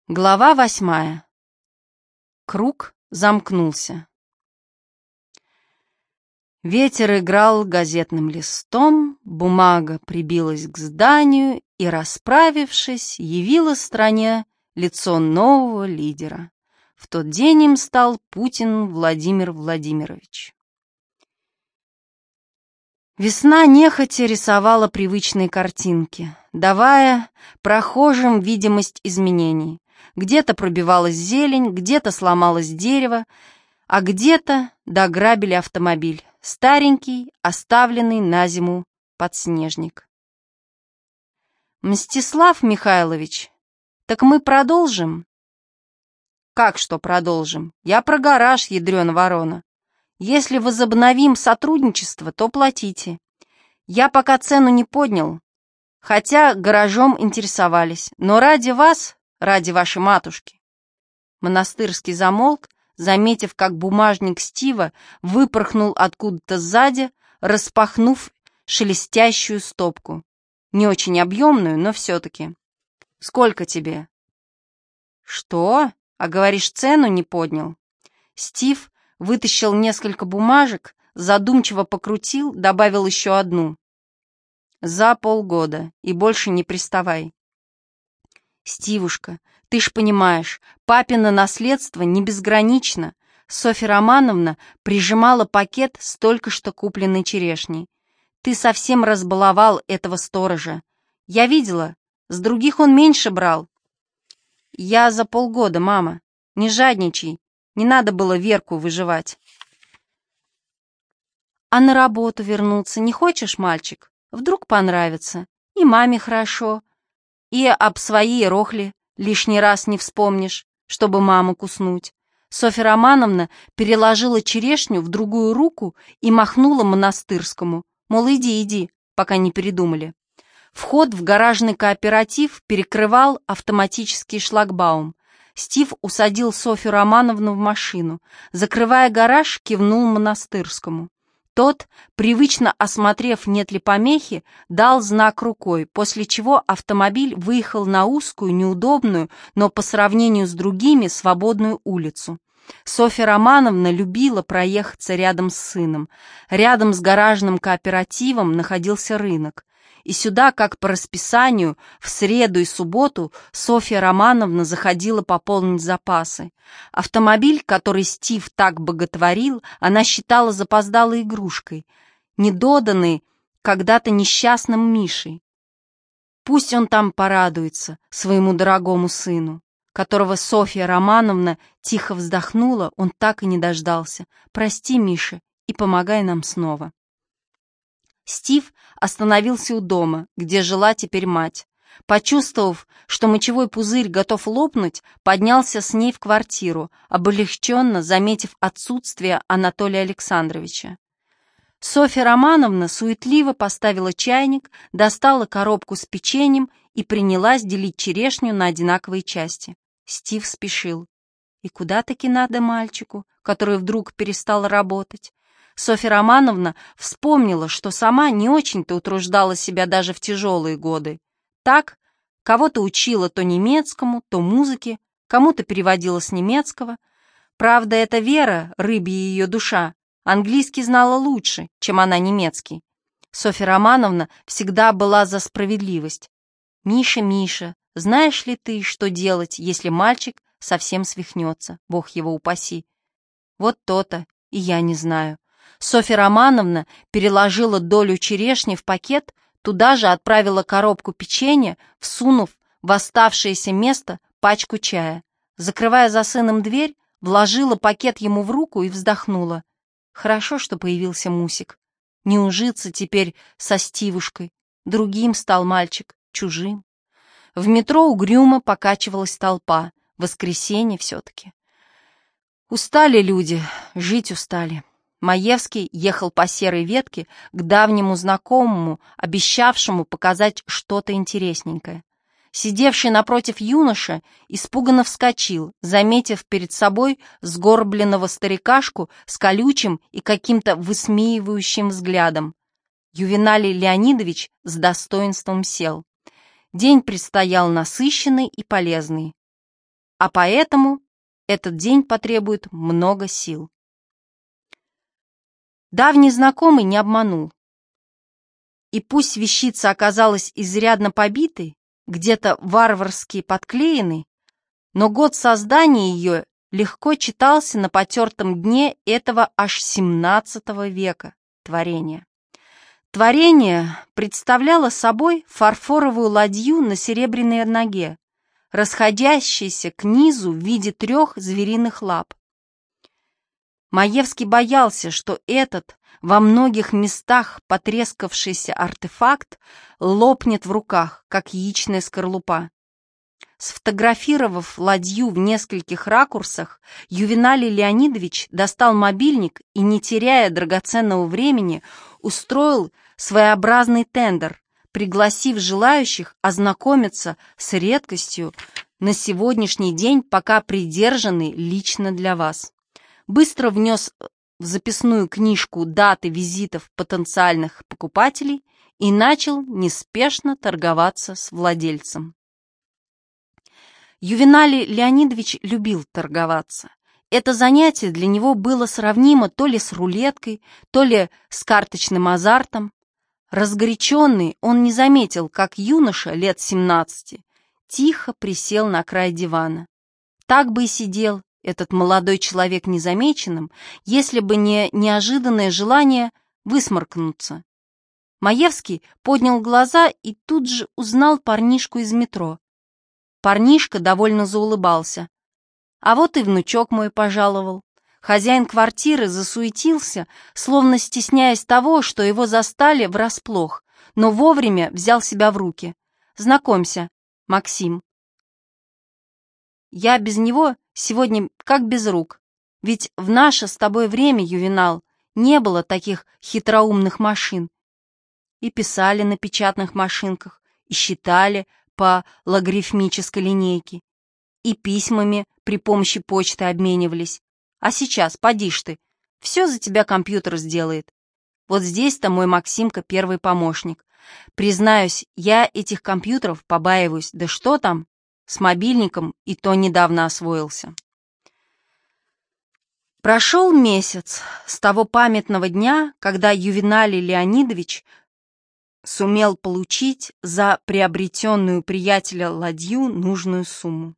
Глава 8. Круг замкнулся. Ветер играл газетным листом, бумага прибилась к зданию и, расправившись, явила стране лицо нового лидера. В тот день им стал Путин Владимир Владимирович. Весна нехотя рисовала привычные картинки, давая прохожим видимость изменений. Где-то пробивалась зелень, где-то сломалось дерево, а где-то дограбили автомобиль, старенький, оставленный на зиму подснежник. «Мстислав Михайлович, так мы продолжим?» «Как что продолжим? Я про гараж, ядрёна ворона. Если возобновим сотрудничество, то платите. Я пока цену не поднял, хотя гаражом интересовались, но ради вас, ради вашей матушки». Монастырский замолк, заметив, как бумажник Стива выпорхнул откуда-то сзади, распахнув шелестящую стопку. Не очень объемную, но все-таки. «Сколько тебе?» «Что? А говоришь, цену не поднял?» Стив вытащил несколько бумажек, задумчиво покрутил, добавил еще одну. «За полгода, и больше не приставай». «Стивушка, ты ж понимаешь, папино наследство не безгранично». Софья Романовна прижимала пакет с только что купленной черешней. «Ты совсем разбаловал этого сторожа. Я видела, с других он меньше брал». «Я за полгода, мама. Не жадничай. Не надо было Верку выживать». «А на работу вернуться не хочешь, мальчик? Вдруг понравится. И маме хорошо. И об своей рохле лишний раз не вспомнишь, чтобы маму куснуть». Софья Романовна переложила черешню в другую руку и махнула Монастырскому, мол, иди, пока не передумали. Вход в гаражный кооператив перекрывал автоматический шлагбаум. Стив усадил Софью Романовну в машину. Закрывая гараж, кивнул Монастырскому. Тот, привычно осмотрев, нет ли помехи, дал знак рукой, после чего автомобиль выехал на узкую, неудобную, но по сравнению с другими свободную улицу. Софья Романовна любила проехаться рядом с сыном. Рядом с гаражным кооперативом находился рынок. И сюда, как по расписанию, в среду и субботу Софья Романовна заходила пополнить запасы. Автомобиль, который Стив так боготворил, она считала запоздалой игрушкой, недоданной когда-то несчастным Мишей. Пусть он там порадуется своему дорогому сыну, которого Софья Романовна тихо вздохнула, он так и не дождался. «Прости, Миша, и помогай нам снова». Стив остановился у дома, где жила теперь мать. Почувствовав, что мочевой пузырь готов лопнуть, поднялся с ней в квартиру, облегченно заметив отсутствие Анатолия Александровича. Софья Романовна суетливо поставила чайник, достала коробку с печеньем и принялась делить черешню на одинаковые части. Стив спешил. И куда-таки надо мальчику, который вдруг перестал работать. Софья Романовна вспомнила, что сама не очень-то утруждала себя даже в тяжелые годы. Так, кого-то учила то немецкому, то музыке, кому-то переводила с немецкого. Правда, эта Вера, рыбья ее душа, английский знала лучше, чем она немецкий. Софья Романовна всегда была за справедливость. «Миша, знаешь ли ты, что делать, если мальчик совсем свихнется, Бог его упаси?» «Вот то-то, и я не знаю». Софья Романовна переложила долю черешни в пакет, туда же отправила коробку печенья, всунув в оставшееся место пачку чая. Закрывая за сыном дверь, вложила пакет ему в руку и вздохнула. Хорошо, что появился Мусик. Не ужиться теперь со Стивушкой. Другим стал мальчик, чужим. В метро угрюмо покачивалась толпа. Воскресенье все-таки. Устали люди, жить устали. Маевский ехал по серой ветке к давнему знакомому, обещавшему показать что-то интересненькое. Сидевший напротив юноша испуганно вскочил, заметив перед собой сгорбленного старикашку с колючим и каким-то высмеивающим взглядом. Ювеналий Леонидович с достоинством сел. День предстоял насыщенный и полезный. а поэтому этот день потребует много сил. Давний знакомый не обманул. И пусть вещица оказалась изрядно побитой, где-то варварски подклеенной, но год создания ее легко читался на потертом дне этого аж XVII века творения. Творение представляло собой фарфоровую ладью на серебряной ноге, расходящейся к низу в виде 3 звериных лап. Маевский боялся, что этот во многих местах потрескавшийся артефакт лопнет в руках, как яичная скорлупа. Сфотографировав ладью в нескольких ракурсах, Ювеналий Леонидович достал мобильник и, не теряя драгоценного времени, устроил своеобразный тендер, пригласив желающих ознакомиться с редкостью на сегодняшний день, пока придержанный лично для вас. Быстро внес в записную книжку даты визитов потенциальных покупателей и начал неспешно торговаться с владельцем. Ювеналий Леонидович любил торговаться. Это занятие для него было сравнимо то ли с рулеткой, то ли с карточным азартом. Разгоряченный, он не заметил, как юноша лет 17 тихо присел на край дивана. Так бы и сидел этот молодой человек незамеченным, если бы не неожиданное желание высморкнуться. Маевский поднял глаза и тут же узнал парнишку из метро. Парнишка довольно заулыбался. А вот и внучок мой пожаловал. Хозяин квартиры засуетился, словно стесняясь того, что его застали врасплох, но вовремя взял себя в руки. «Знакомься, Максим. Я без него сегодня как без рук. Ведь в наше с тобой время, Ювенал, не было таких хитроумных машин. И писали на печатных машинках, и считали по логарифмической линейке, и письмами при помощи почты обменивались. А сейчас, поди ж ты, все за тебя компьютер сделает. Вот здесь-то мой Максимка первый помощник. Признаюсь, я этих компьютеров побаиваюсь, да что там, с мобильником и то недавно освоился». Прошел месяц с того памятного дня, когда Ювеналий Леонидович сумел получить за приобретенную приятеля ладью нужную сумму.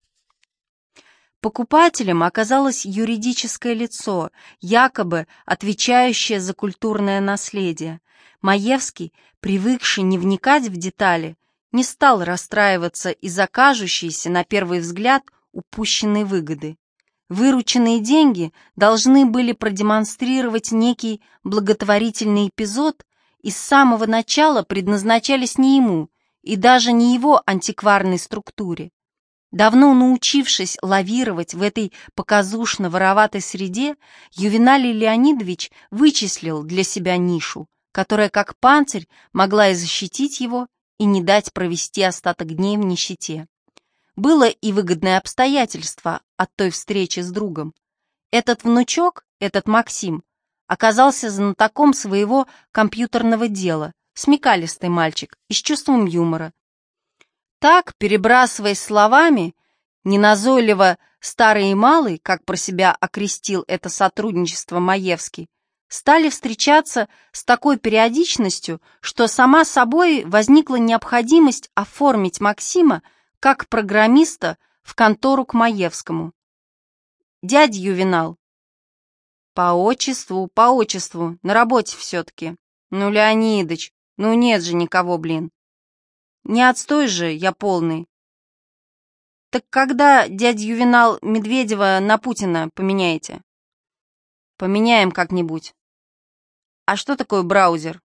Покупателем оказалось юридическое лицо, якобы отвечающее за культурное наследие. Маевский, привыкший не вникать в детали, не стал расстраиваться из-за кажущейся, на первый взгляд, упущенной выгоды. Вырученные деньги должны были продемонстрировать некий благотворительный эпизод и с самого начала предназначались не ему и даже не его антикварной структуре. Давно научившись лавировать в этой показушно-вороватой среде, Ювеналий Леонидович вычислил для себя нишу, которая как панцирь могла и защитить его, и не дать провести остаток дней в нищете. Было и выгодное обстоятельство от той встречи с другом. Этот внучок, этот Максим, оказался знатоком своего компьютерного дела, смекалистый мальчик и с чувством юмора. Так, перебрасываясь словами, неназойливо старый и малый, как про себя окрестил это сотрудничество Маевский, стали встречаться с такой периодичностью, что сама собой возникла необходимость оформить Максима как программиста в контору к Маевскому. «Дядя Ювенал». По отчеству, на работе все-таки. Ну, Леонидыч, ну нет же никого, блин. Не отстой же, я полный. Так когда, дядя Ювенал, Медведева на Путина поменяете? Поменяем как-нибудь. А что такое браузер?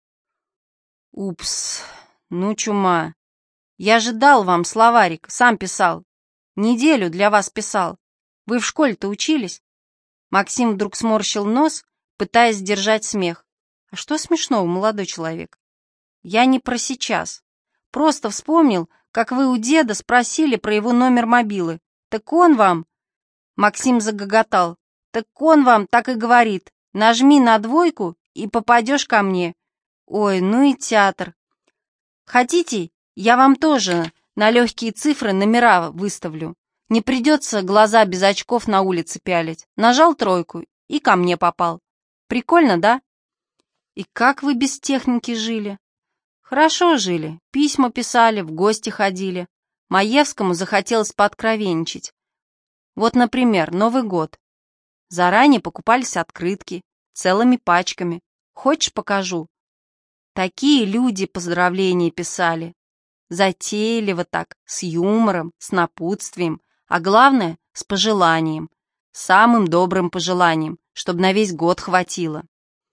Упс, ну чума. Я же дал вам словарик, сам писал. Неделю для вас писал. Вы в школе-то учились? Максим вдруг сморщил нос, пытаясь сдержать смех. А что смешного, молодой человек? Я не про сейчас. Просто вспомнил, как вы у деда спросили про его номер мобилы. Так он вам... Максим загоготал. Так он вам так и говорит. Нажми на 2 и попадешь ко мне. Ой, ну и театр. Хотите, я вам тоже на легкие цифры номера выставлю? Не придется глаза без очков на улице пялить. Нажал тройку и ко мне попал. Прикольно, да? И как вы без техники жили? Хорошо жили, письма писали, в гости ходили. Маевскому захотелось пооткровенничать. Вот, например, Новый год. Заранее покупались открытки, целыми пачками. Хочешь, покажу? Такие люди поздравления писали. Затейливо так, с юмором, с напутствием, а главное, с пожеланием. Самым добрым пожеланием, чтобы на весь год хватило.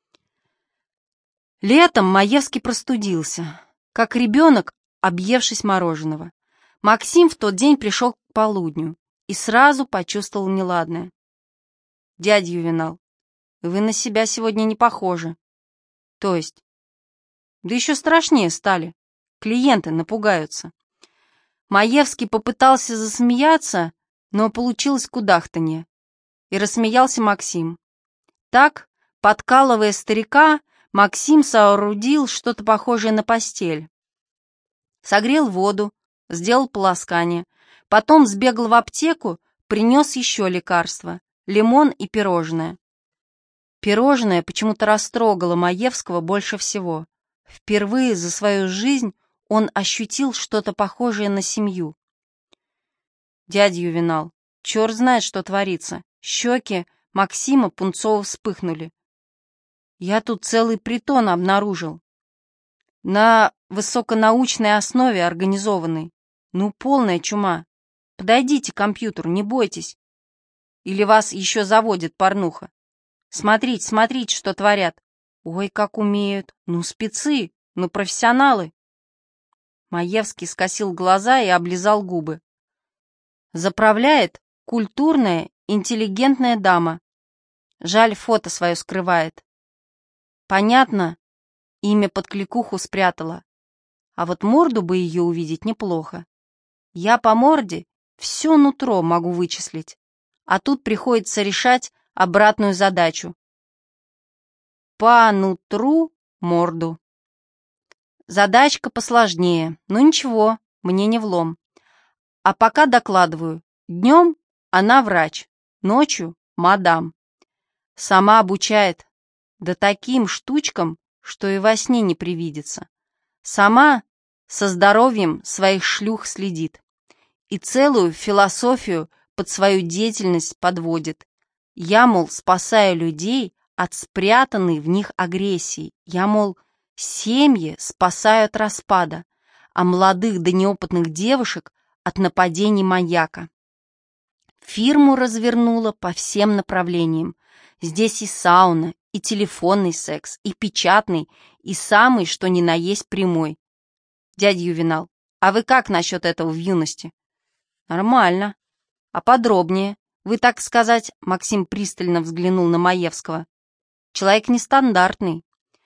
Летом Маевский простудился, как ребенок, объевшись мороженого. Максим в тот день пришел к полудню и сразу почувствовал неладное. «Дядя Ювенал, вы на себя сегодня не похожи». «То есть?» «Да еще страшнее стали. Клиенты напугаются». Маевский попытался засмеяться, но получилось кудахтанье. И рассмеялся Максим. Так, подкалывая старика, Максим соорудил что-то похожее на постель. Согрел воду, сделал полоскание, потом сбегал в аптеку, принес еще лекарства, лимон и пирожное. Пирожное почему-то растрогало Маевского больше всего. Впервые за свою жизнь он ощутил что-то похожее на семью. «Дядя Ювенал, черт знает, что творится». Щеки Максима пунцово вспыхнули. «Я тут целый притон обнаружил. На высоконаучной основе организованный. Ну, полная чума. Подойдите к компьютеру, не бойтесь. Или вас еще заводит порнуха. Смотрите, смотрите, что творят. Ой, как умеют. Ну, спецы, ну, профессионалы». Маевский скосил глаза и облизал губы. Заправляет культурная, интеллигентная дама. Жаль, фото свое скрывает. Понятно, имя под кликуху спрятала. А вот морду бы ее увидеть неплохо. Я по морде все нутро могу вычислить. А тут приходится решать обратную задачу. По нутру морду. Задачка посложнее, но ничего, мне не влом. А пока докладываю. Днем она врач, ночью мадам. Сама обучает, да таким штучкам, что и во сне не привидится. Сама со здоровьем своих шлюх следит и целую философию под свою деятельность подводит. Я, мол, спасаю людей от спрятанной в них агрессии. Я, мол, семьи спасаю от распада, а молодых да неопытных девушек от нападений маньяка. Фирму развернула по всем направлениям. Здесь и сауна, и телефонный секс, и печатный, и самый, что ни на есть, прямой. Дядя Ювенал, а вы как насчет этого в юности? Нормально. А подробнее? Вы, так сказать, Максим пристально взглянул на Маевского. Человек нестандартный.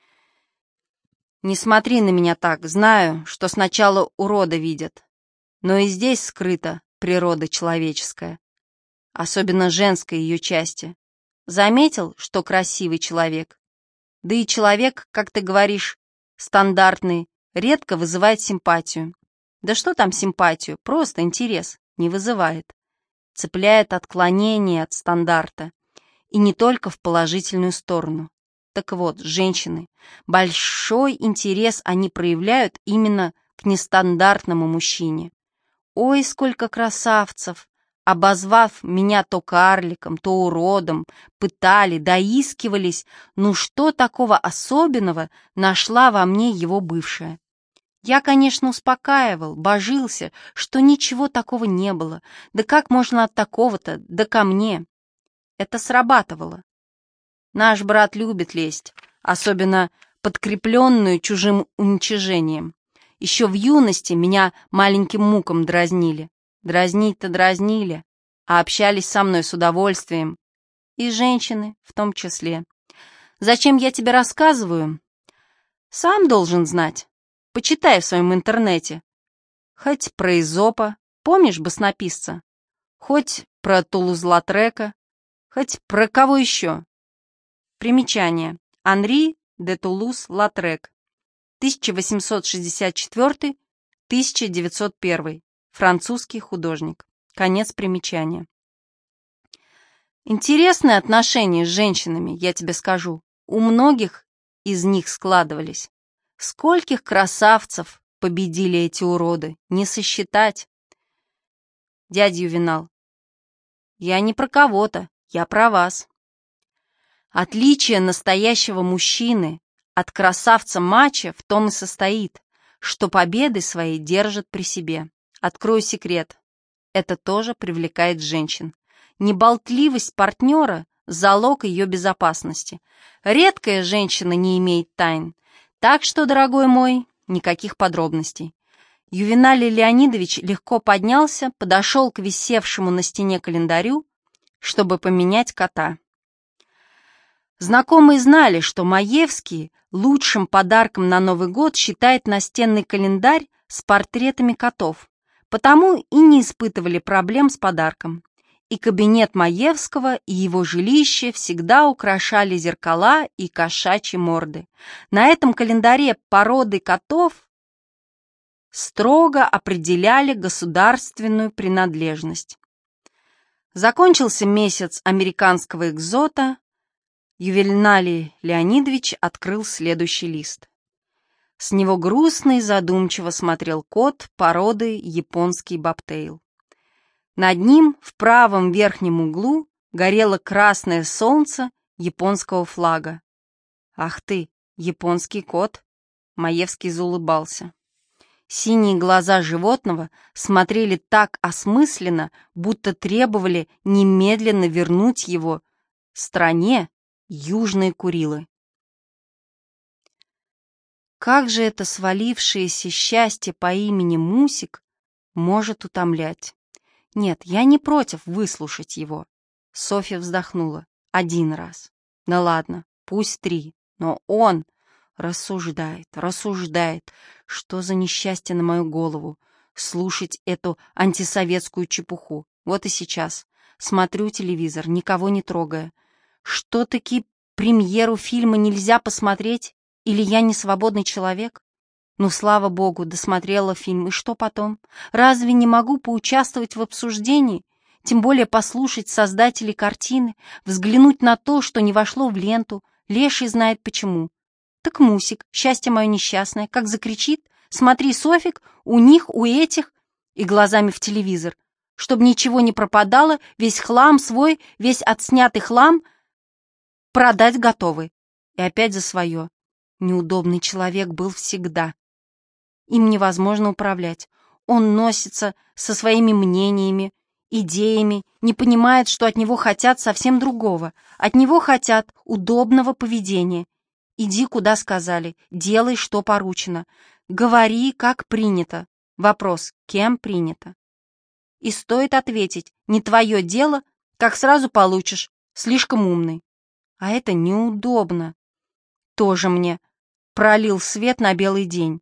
Не смотри на меня так, знаю, что сначала урода видят. Но и здесь скрыта природа человеческая. Особенно женской ее части. Заметил, что красивый человек? Да и человек, как ты говоришь, стандартный, редко вызывает симпатию. Да что там симпатию, просто интерес не вызывает. Цепляет отклонение от стандарта. И не только в положительную сторону. Так вот, женщины, большой интерес они проявляют именно к нестандартному мужчине. Ой, сколько красавцев! Обозвав меня то карликом, то уродом, пытали, доискивались, ну что такого особенного нашла во мне его бывшая? Я, конечно, успокаивал, божился, что ничего такого не было, да как можно от такого-то, да ко мне? Это срабатывало. Наш брат любит лесть, особенно подкрепленную чужим уничижением. Еще в юности меня маленьким муком дразнили. Дразнить-то дразнили, а общались со мной с удовольствием. И женщины в том числе. Зачем я тебе рассказываю? Сам должен знать. Почитай в своем интернете. Хоть про Эзопа, помнишь баснописца? Хоть про Тулуз-Латрека, хоть про кого еще. Примечание. Анри де Тулуз-Латрек. 1864-1901. Французский художник. Конец примечания. Интересные отношения с женщинами, я тебе скажу, у многих из них складывались. Скольких красавцев победили эти уроды, не сосчитать. Дядя Ювенал, я не про кого-то, я про вас. Отличие настоящего мужчины от красавца-мачо в том и состоит, что победы свои держат при себе. Открою секрет, это тоже привлекает женщин. Неболтливость партнера – залог ее безопасности. Редкая женщина не имеет тайн. Так что, дорогой мой, никаких подробностей. Ювеналий Леонидович легко поднялся, подошел к висевшему на стене календарю, чтобы поменять кота. Знакомые знали, что Маевский лучшим подарком на Новый год считает настенный календарь с портретами котов, потому и не испытывали проблем с подарком. И кабинет Маевского, и его жилище всегда украшали зеркала и кошачьи морды. На этом календаре породы котов строго определяли государственную принадлежность. Закончился месяц американского экзота. Ювеналий Леонидович открыл следующий лист. С него грустно и задумчиво смотрел кот породы японский бобтейл. Над ним в правом верхнем углу горело красное солнце японского флага. «Ах ты, японский кот!» — Маевский заулыбался. Синие глаза животного смотрели так осмысленно, будто требовали немедленно вернуть его стране Южные Курилы. Как же это свалившееся счастье по имени Мусик может утомлять? Нет, я не против выслушать его. Софья вздохнула. 1 раз. Ну ладно, пусть 3. Но он рассуждает. Что за несчастье на мою голову? Слушать эту антисоветскую чепуху. Вот и сейчас. Смотрю телевизор, никого не трогая. Что-таки премьеру фильма нельзя посмотреть? Или я не свободный человек? Ну, слава богу, досмотрела фильм, и что потом? Разве не могу поучаствовать в обсуждении? Тем более послушать создателей картины, взглянуть на то, что не вошло в ленту, леший знает почему. Так Мусик, счастье мое несчастное, как закричит: «Смотри, Софик, у них, у этих!» и глазами в телевизор. Чтобы ничего не пропадало, весь хлам свой, весь отснятый хлам продать готовы. И опять за свое. Неудобный человек был всегда. Им невозможно управлять. Он носится со своими мнениями, идеями, не понимает, что от него хотят совсем другого. От него хотят удобного поведения. Иди, куда сказали, делай, что поручено. Говори, как принято. Вопрос, кем принято? И стоит ответить, не твое дело, как сразу получишь, слишком умный. А это неудобно. Тоже мне пролил свет на белый день.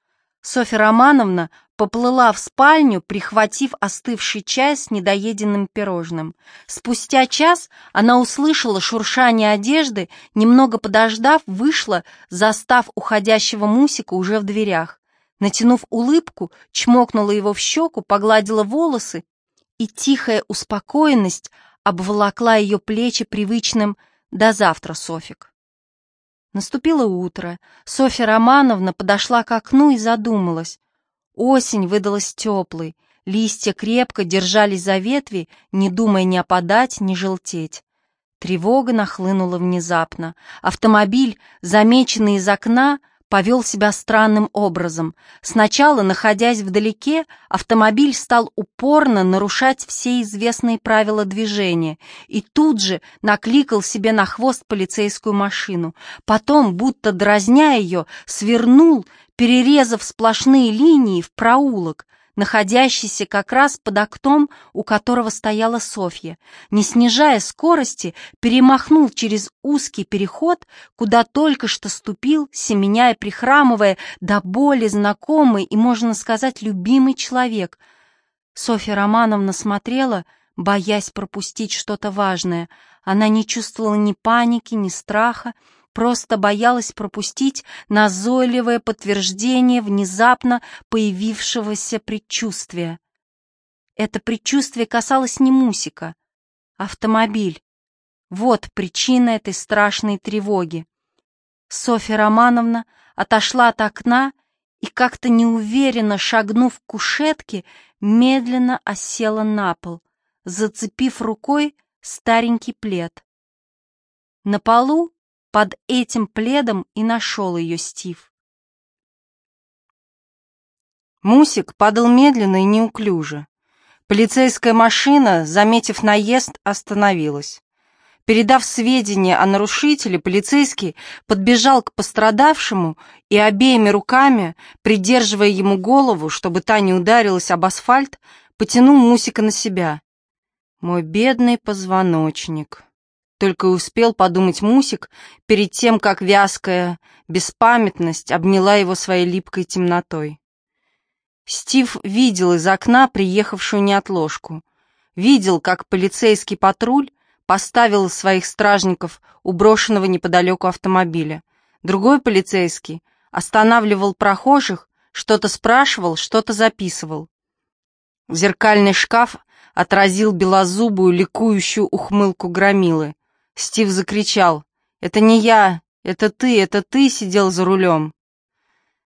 Софья Романовна поплыла в спальню, прихватив остывший чай с недоеденным пирожным. Спустя час она услышала шуршание одежды, немного подождав, вышла, застав уходящего Мусика уже в дверях. Натянув улыбку, чмокнула его в щеку, погладила волосы, и тихая успокоенность обволокла ее плечи привычным «до завтра, Софик». Наступило утро. Софья Романовна подошла к окну и задумалась. Осень выдалась теплой, листья крепко держались за ветви, не думая ни опадать, ни желтеть. Тревога нахлынула внезапно. Автомобиль, замеченный из окна, повел себя странным образом. Сначала, находясь вдалеке, автомобиль стал упорно нарушать все известные правила движения и тут же накликал себе на хвост полицейскую машину. Потом, будто дразня ее, свернул, перерезав сплошные линии в проулок, находящийся как раз под окном, у которого стояла Софья. Не снижая скорости, перемахнул через узкий переход, куда только что ступил, семеня и прихрамывая, до боли знакомый и, можно сказать, любимый человек. Софья Романовна смотрела, боясь пропустить что-то важное. Она не чувствовала ни паники, ни страха, просто боялась пропустить назойливое подтверждение внезапно появившегося предчувствия. Это предчувствие касалось не Мусика. Автомобиль. Вот причина этой страшной тревоги. Софья Романовна отошла от окна и, как-то неуверенно шагнув к кушетке, медленно осела на пол, зацепив рукой старенький плед. На полу под этим пледом и нашел ее Стив. Мусик падал медленно и неуклюже. Полицейская машина, заметив наезд, остановилась. Передав сведения о нарушителе, полицейский подбежал к пострадавшему и обеими руками, придерживая ему голову, чтобы та не ударилась об асфальт, потянул Мусика на себя. «Мой бедный позвоночник», — только и успел подумать Мусик перед тем, как вязкая беспамятность обняла его своей липкой темнотой. Стив видел из окна приехавшую неотложку. Видел, как полицейский патруль поставил своих стражников у брошенного неподалеку автомобиля. Другой полицейский останавливал прохожих, что-то спрашивал, что-то записывал. Зеркальный шкаф отразил белозубую, ликующую ухмылку громилы. Стив закричал: «Это не я, это ты сидел за рулем».